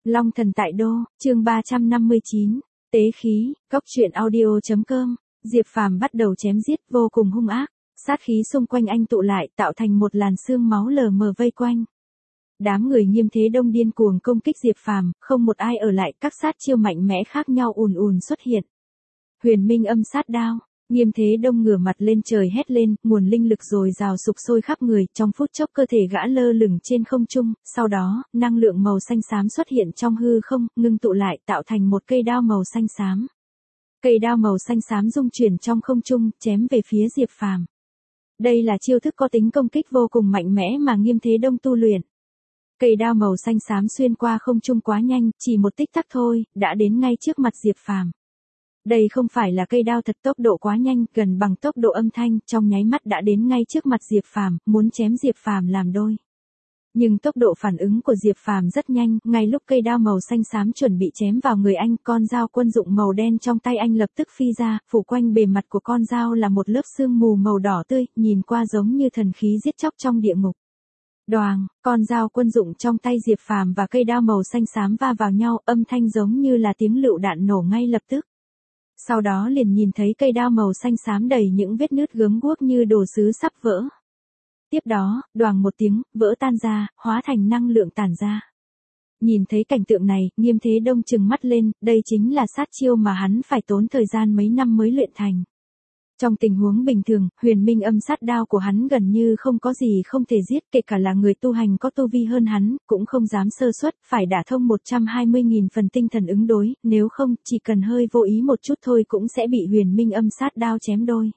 Long thần tại đô, chương 359, tế khí, cốc truyện audio.com, Diệp Phàm bắt đầu chém giết vô cùng hung ác, sát khí xung quanh anh tụ lại tạo thành một làn sương máu lờ mờ vây quanh. Đám người Nghiêm Thế Đông điên cuồng công kích Diệp Phàm, không một ai ở lại, các sát chiêu mạnh mẽ khác nhau ùn ùn xuất hiện. Huyền Minh âm sát đao. Nghiêm Thế Đông ngửa mặt lên trời hét lên, nguồn linh lực dồi dào sục sôi khắp người, trong phút chốc cơ thể gã lơ lửng trên không trung, sau đó, năng lượng màu xanh xám xuất hiện trong hư không, ngưng tụ lại tạo thành một cây đao màu xanh xám. Cây đao màu xanh xám rung chuyển trong không trung, chém về phía Diệp Phàm. Đây là chiêu thức có tính công kích vô cùng mạnh mẽ mà Nghiêm Thế Đông tu luyện. Cây đao màu xanh xám xuyên qua không trung quá nhanh, chỉ một tích tắc thôi, đã đến ngay trước mặt Diệp Phàm. Đây không phải là cây đao thật, tốc độ quá nhanh, gần bằng tốc độ âm thanh, trong nháy mắt đã đến ngay trước mặt Diệp Phàm, muốn chém Diệp Phàm làm đôi. Nhưng tốc độ phản ứng của Diệp Phàm rất nhanh, ngay lúc cây đao màu xanh xám chuẩn bị chém vào người anh, con dao quân dụng màu đen trong tay anh lập tức phi ra, phủ quanh bề mặt của con dao là một lớp sương mù màu đỏ tươi, nhìn qua giống như thần khí giết chóc trong địa ngục. Đoàng, con dao quân dụng trong tay Diệp Phàm và cây đao màu xanh xám va vào nhau, âm thanh giống như là tiếng lựu đạn nổ ngay lập tức. Sau đó liền nhìn thấy cây đao màu xanh xám đầy những vết nứt gớm guốc như đồ sứ sắp vỡ. Tiếp đó, đoàng một tiếng, vỡ tan ra, hóa thành năng lượng tản ra. Nhìn thấy cảnh tượng này, Nghiêm Thế Đông trừng mắt lên, đây chính là sát chiêu mà hắn phải tốn thời gian mấy năm mới luyện thành. Trong tình huống bình thường, Huyền Minh âm sát đao của hắn gần như không có gì không thể giết, kể cả là người tu hành có tu vi hơn hắn, cũng không dám sơ suất, phải đả thông 120.000 phần tinh thần ứng đối, nếu không, chỉ cần hơi vô ý một chút thôi cũng sẽ bị Huyền Minh âm sát đao chém đôi.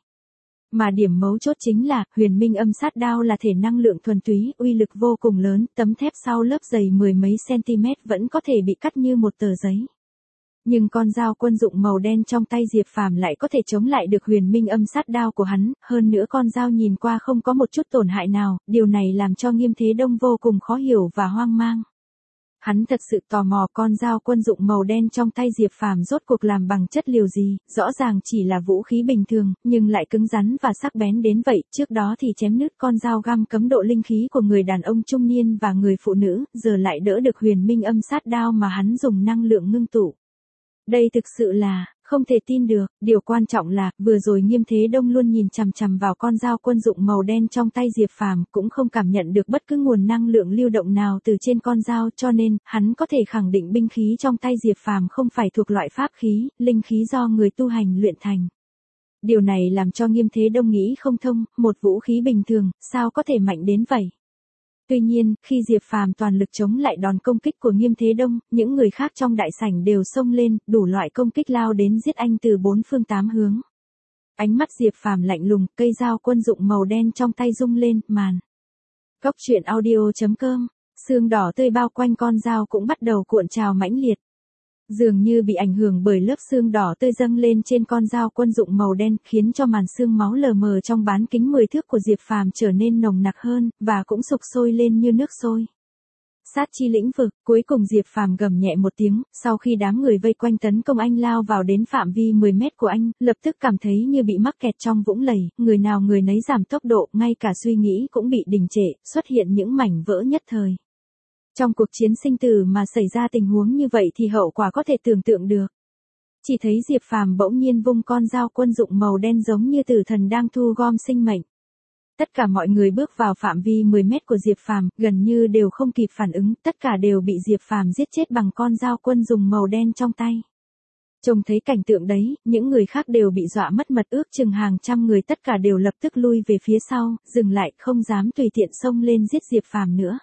Mà điểm mấu chốt chính là, Huyền Minh âm sát đao là thể năng lượng thuần túy, uy lực vô cùng lớn, tấm thép sau lớp dày mười mấy cm vẫn có thể bị cắt như một tờ giấy. Nhưng con dao quân dụng màu đen trong tay Diệp Phàm lại có thể chống lại được Huyền Minh âm sát đao của hắn, hơn nữa con dao nhìn qua không có một chút tổn hại nào, điều này làm cho Nghiêm Thế Đông vô cùng khó hiểu và hoang mang. Hắn thật sự tò mò con dao quân dụng màu đen trong tay Diệp Phàm rốt cuộc làm bằng chất liệu gì, rõ ràng chỉ là vũ khí bình thường, nhưng lại cứng rắn và sắc bén đến vậy, trước đó thì chém nứt con dao găm cấm độ linh khí của người đàn ông trung niên và người phụ nữ, giờ lại đỡ được Huyền Minh âm sát đao mà hắn dùng năng lượng ngưng tụ. Đây thực sự là, không thể tin được, điều quan trọng là, vừa rồi Nghiêm Thế Đông luôn nhìn chằm chằm vào con dao quân dụng màu đen trong tay Diệp Phàm, cũng không cảm nhận được bất cứ nguồn năng lượng lưu động nào từ trên con dao, cho nên, hắn có thể khẳng định binh khí trong tay Diệp Phàm không phải thuộc loại pháp khí, linh khí do người tu hành luyện thành. Điều này làm cho Nghiêm Thế Đông nghĩ không thông, một vũ khí bình thường, sao có thể mạnh đến vậy? Tuy nhiên, khi Diệp Phàm toàn lực chống lại đòn công kích của Nghiêm Thế Đông, những người khác trong đại sảnh đều xông lên, đủ loại công kích lao đến giết anh từ bốn phương tám hướng. Ánh mắt Diệp Phàm lạnh lùng, cây dao quân dụng màu đen trong tay rung lên, màn. Cốc truyện audio.com, sương đỏ tươi bao quanh con dao cũng bắt đầu cuộn trào mãnh liệt. Dường như bị ảnh hưởng bởi lớp sương đỏ tươi dâng lên trên con dao quân dụng màu đen, khiến cho màn sương máu lờ mờ trong bán kính 10 thước của Diệp Phàm trở nên nồng nặc hơn, và cũng sục sôi lên như nước sôi. Sát chi lĩnh vực, cuối cùng Diệp Phàm gầm nhẹ một tiếng, sau khi đám người vây quanh tấn công anh lao vào đến phạm vi 10 mét của anh, lập tức cảm thấy như bị mắc kẹt trong vũng lầy, người nào người nấy giảm tốc độ, ngay cả suy nghĩ cũng bị đình trệ, xuất hiện những mảnh vỡ nhất thời. Trong cuộc chiến sinh tử mà xảy ra tình huống như vậy thì hậu quả có thể tưởng tượng được. Chỉ thấy Diệp Phàm bỗng nhiên vung con dao quân dụng màu đen giống như tử thần đang thu gom sinh mệnh. Tất cả mọi người bước vào phạm vi 10 mét của Diệp Phàm, gần như đều không kịp phản ứng, tất cả đều bị Diệp Phàm giết chết bằng con dao quân dùng màu đen trong tay. Trông thấy cảnh tượng đấy, những người khác đều bị dọa mất mật, ước chừng hàng trăm người tất cả đều lập tức lui về phía sau, dừng lại, không dám tùy tiện xông lên giết Diệp Phàm nữa.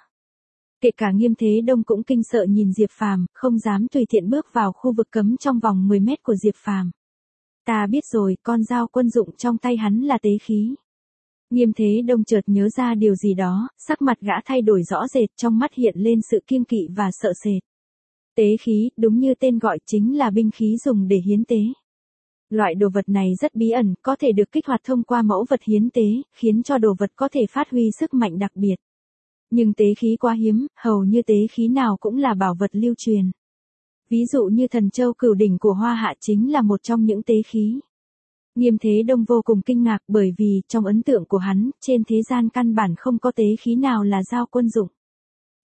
Kể cả Nghiêm Thế Đông cũng kinh sợ nhìn Diệp Phàm, không dám tùy tiện bước vào khu vực cấm trong vòng 10 mét của Diệp Phàm. Ta biết rồi, con dao quân dụng trong tay hắn là tế khí. Nghiêm Thế Đông chợt nhớ ra điều gì đó, sắc mặt gã thay đổi rõ rệt, trong mắt hiện lên sự kiêng kỵ và sợ sệt. Tế khí, đúng như tên gọi, chính là binh khí dùng để hiến tế. Loại đồ vật này rất bí ẩn, có thể được kích hoạt thông qua mẫu vật hiến tế, khiến cho đồ vật có thể phát huy sức mạnh đặc biệt. Nhưng tế khí quá hiếm, hầu như tế khí nào cũng là bảo vật lưu truyền. Ví dụ như thần châu cửu đỉnh của Hoa Hạ chính là một trong những tế khí. Nghiêm Thế Đông vô cùng kinh ngạc bởi vì trong ấn tượng của hắn, trên thế gian căn bản không có tế khí nào là dao quân dụng.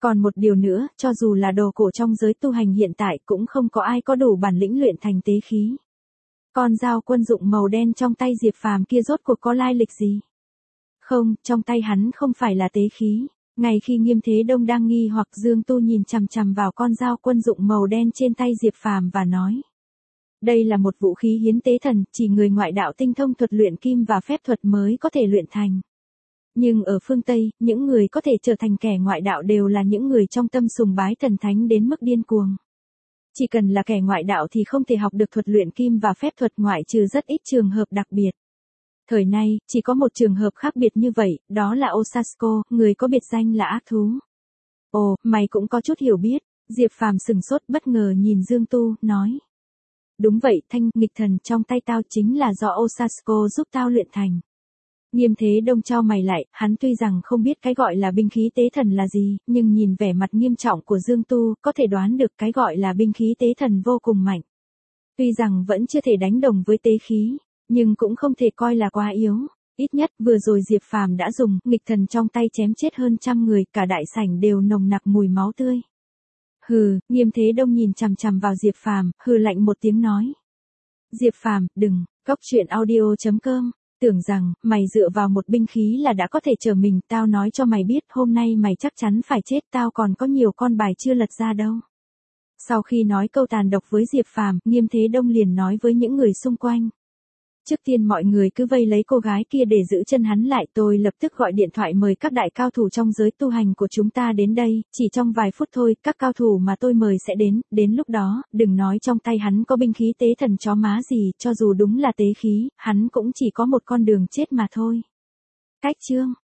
Còn một điều nữa, cho dù là đồ cổ trong giới tu hành hiện tại cũng không có ai có đủ bản lĩnh luyện thành tế khí. Con dao quân dụng màu đen trong tay Diệp Phàm kia rốt cuộc có lai lịch gì? Không, trong tay hắn không phải là tế khí. Ngay khi Nghiêm Thế Đông đang nghi hoặc, Dương Tu nhìn chằm chằm vào con dao quân dụng màu đen trên tay Diệp Phàm và nói. Đây là một vũ khí hiến tế thần, chỉ người ngoại đạo tinh thông thuật luyện kim và phép thuật mới có thể luyện thành. Nhưng ở phương Tây, những người có thể trở thành kẻ ngoại đạo đều là những người trong tâm sùng bái thần thánh đến mức điên cuồng. Chỉ cần là kẻ ngoại đạo thì không thể học được thuật luyện kim và phép thuật ngoại trừ rất ít trường hợp đặc biệt. Thời nay, chỉ có một trường hợp khác biệt như vậy, đó là Osasco, người có biệt danh là ác thú. Ồ, mày cũng có chút hiểu biết. Diệp Phàm sừng sốt bất ngờ nhìn Dương Tu, nói. Đúng vậy, thanh nghịch thần trong tay tao chính là do Osasco giúp tao luyện thành. Nghiêm Thế Đông chau mày lại, hắn tuy rằng không biết cái gọi là binh khí tế thần là gì, nhưng nhìn vẻ mặt nghiêm trọng của Dương Tu, có thể đoán được cái gọi là binh khí tế thần vô cùng mạnh. Tuy rằng vẫn chưa thể đánh đồng với tế khí, nhưng cũng không thể coi là quá yếu. Ít nhất vừa rồi Diệp Phàm đã dùng nghịch thần trong tay chém chết hơn 100 người, cả đại sảnh đều nồng nặc mùi máu tươi. Hừ, Nghiêm Thế Đông nhìn chằm chằm vào Diệp Phàm, hừ lạnh một tiếng nói. Diệp Phàm, đừng, goctruyện.audio.com, tưởng rằng mày dựa vào một binh khí là đã có thể trở mình, tao nói cho mày biết hôm nay mày chắc chắn phải chết, tao còn có nhiều con bài chưa lật ra đâu. Sau khi nói câu tàn độc với Diệp Phàm, Nghiêm Thế Đông liền nói với những người xung quanh. Trước tiên mọi người cứ vây lấy cô gái kia để giữ chân hắn lại, tôi lập tức gọi điện thoại mời các đại cao thủ trong giới tu hành của chúng ta đến đây, chỉ trong vài phút thôi, các cao thủ mà tôi mời sẽ đến lúc đó, đừng nói trong tay hắn có binh khí tế thần chó má gì, cho dù đúng là tế khí, hắn cũng chỉ có một con đường chết mà thôi. Cách chương